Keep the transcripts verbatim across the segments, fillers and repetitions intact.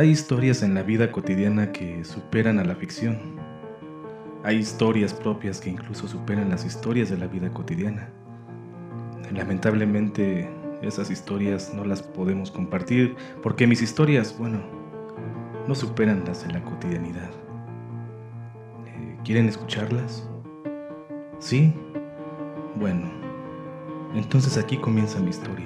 Hay historias en la vida cotidiana que superan a la ficción. Hay historias propias que incluso superan las historias de la vida cotidiana. Lamentablemente, esas historias no las podemos compartir porque mis historias, bueno, no superan las de la cotidianidad. Eh, ¿Quieren escucharlas? ¿Sí? Bueno, entonces aquí comienza mi historia.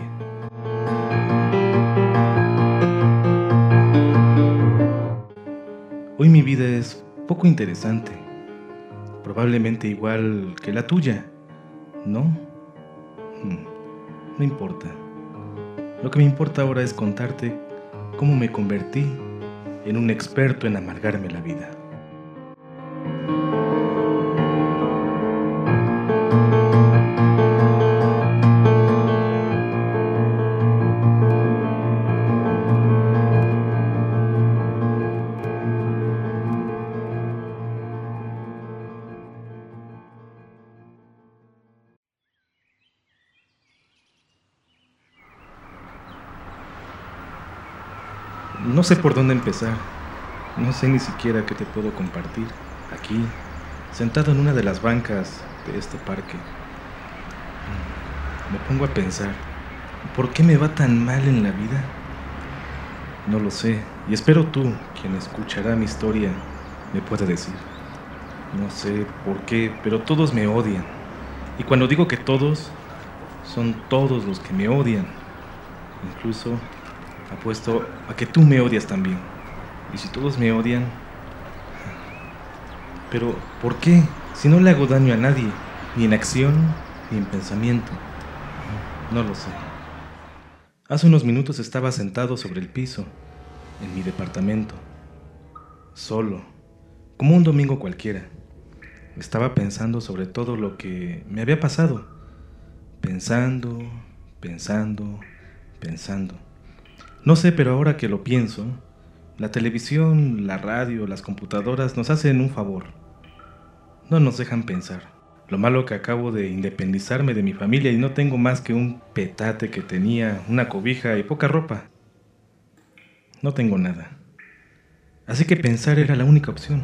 Hoy mi vida es poco interesante, probablemente igual que la tuya, ¿no? Hmm, no importa. Lo que me importa ahora es contarte cómo me convertí en un experto en amargarme la vida. No sé por dónde empezar, no sé ni siquiera qué te puedo compartir. Aquí, sentado en una de las bancas de este parque, me pongo a pensar, ¿por qué me va tan mal en la vida? No lo sé, y espero tú, quien escuchará mi historia, me pueda decir. No sé por qué, pero todos me odian. Y cuando digo que todos, son todos los que me odian. Incluso apuesto a que tú me odias también. Y si todos me odian... Pero, ¿por qué? Si no le hago daño a nadie, ni en acción, ni en pensamiento. No lo sé. Hace unos minutos estaba sentado sobre el piso, en mi departamento, solo, como un domingo cualquiera. Estaba pensando sobre todo lo que me había pasado. Pensando, pensando, pensando. No sé, pero ahora que lo pienso, la televisión, la radio, las computadoras nos hacen un favor. No nos dejan pensar. Lo malo que acabo de independizarme de mi familia y no tengo más que un petate que tenía, una cobija y poca ropa. No tengo nada. Así que pensar era la única opción.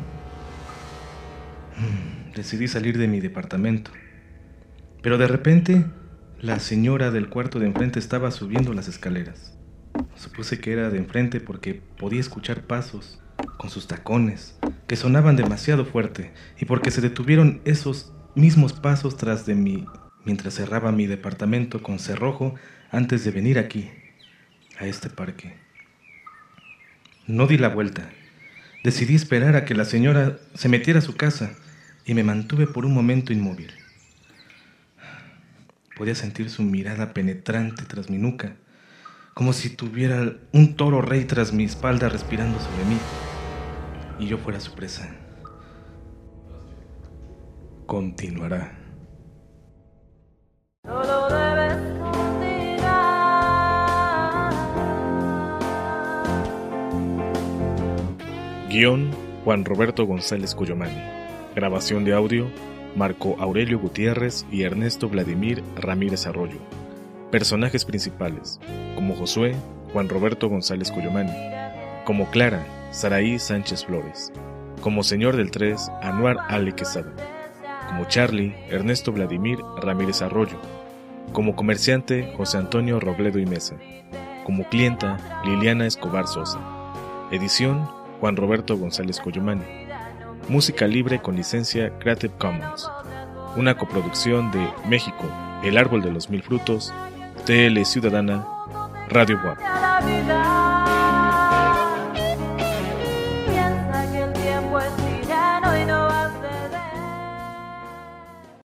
Decidí salir de mi departamento. Pero de repente, la señora del cuarto de enfrente estaba subiendo las escaleras. Supuse que era de enfrente porque podía escuchar pasos con sus tacones que sonaban demasiado fuerte y porque se detuvieron esos mismos pasos tras de mí mientras cerraba mi departamento con cerrojo antes de venir aquí, a este parque. No di la vuelta. Decidí esperar a que la señora se metiera a su casa y me mantuve por un momento inmóvil. Podía sentir su mirada penetrante tras mi nuca, como si tuviera un toro rey tras mi espalda respirando sobre mí, y yo fuera su presa. Continuará. No lo debes olvidar. Guión: Juan Roberto González Cuyomani. Grabación de audio: Marco Aurelio Gutiérrez y Ernesto Vladimir Ramírez Arroyo. Personajes principales: como Josué, Juan Roberto González Cuyomani; como Clara, Saraí Sánchez Flores; como Señor del tres, Anuar Ale Quesada; como Charlie, Ernesto Vladimir Ramírez Arroyo; como comerciante, José Antonio Robledo y Mesa; como clienta, Liliana Escobar Sosa. Edición: Juan Roberto González Cuyomani. Música libre con licencia Creative Commons. Una coproducción de México, El Árbol de los Mil Frutos, T L Ciudadana, Radio W A P.